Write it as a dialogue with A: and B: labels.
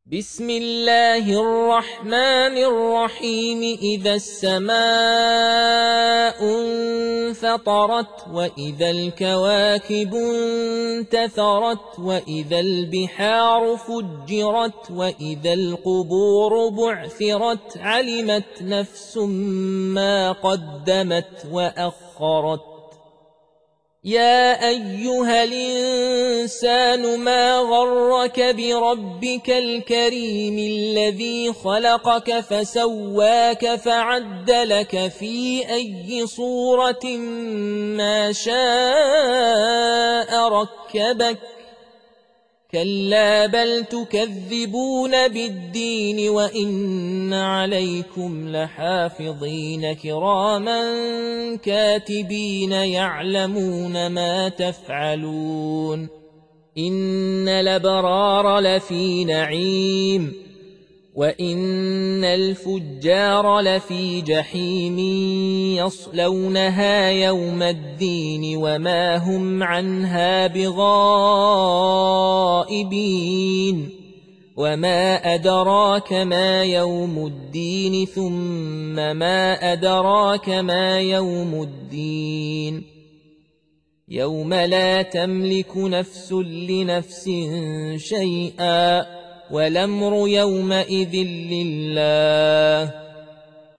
A: بسم الله الرحمن الرحيم. إذا السماء انفطرت وإذا الكواكب انتثرت وإذا البحار فجرت وإذا القبور بعثرت علمت نفس ما قدمت وأخرت. يا أيها الإنسان ما غرك بربك الكريم الذي خلقك فسواك فعدلك في أي صورة ما شاء ركبك. كلا بل تكذبون بالدين وإن عليكم لحافظين كراما كاتبين يعلمون ما تفعلون. إن الأبرار لفي نعيم وإن الفجار لفي جحيم يصلونها يوم الدين وما هم عنها بغائبين. وما أدراك ما يوم الدين ثم ما أدراك ما يوم الدين. يوم لا تملك نفس لنفس شيئا والأمر يومئذ لله.